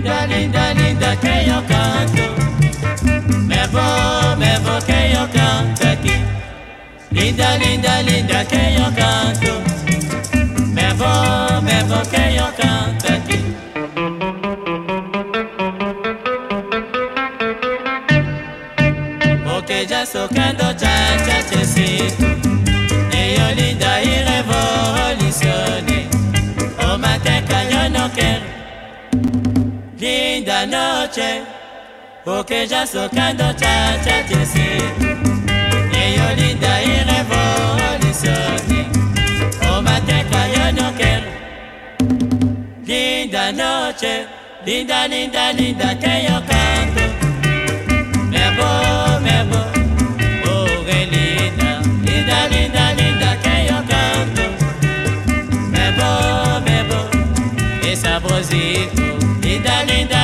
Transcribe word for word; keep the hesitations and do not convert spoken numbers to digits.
linda, linda, linda que yo canto. Me voy, me voy que yo canto aquí. Linda, linda, linda que yo canto. Me voy, me voy que yo canto aquí. Porque ya socando cha-cha-checito. E yo linda y revolucioné. O manteca yo no quiero. Linda noche, porque ya socando cha-cha-checito. E yo linda y revolucioné. O manteca yo no quiero. Linda noche, linda, linda, linda que yo canto. Me voy, me voy, oh qué linda, linda, linda, linda que yo canto. Me voy, me voy, es sabrosito, linda, linda.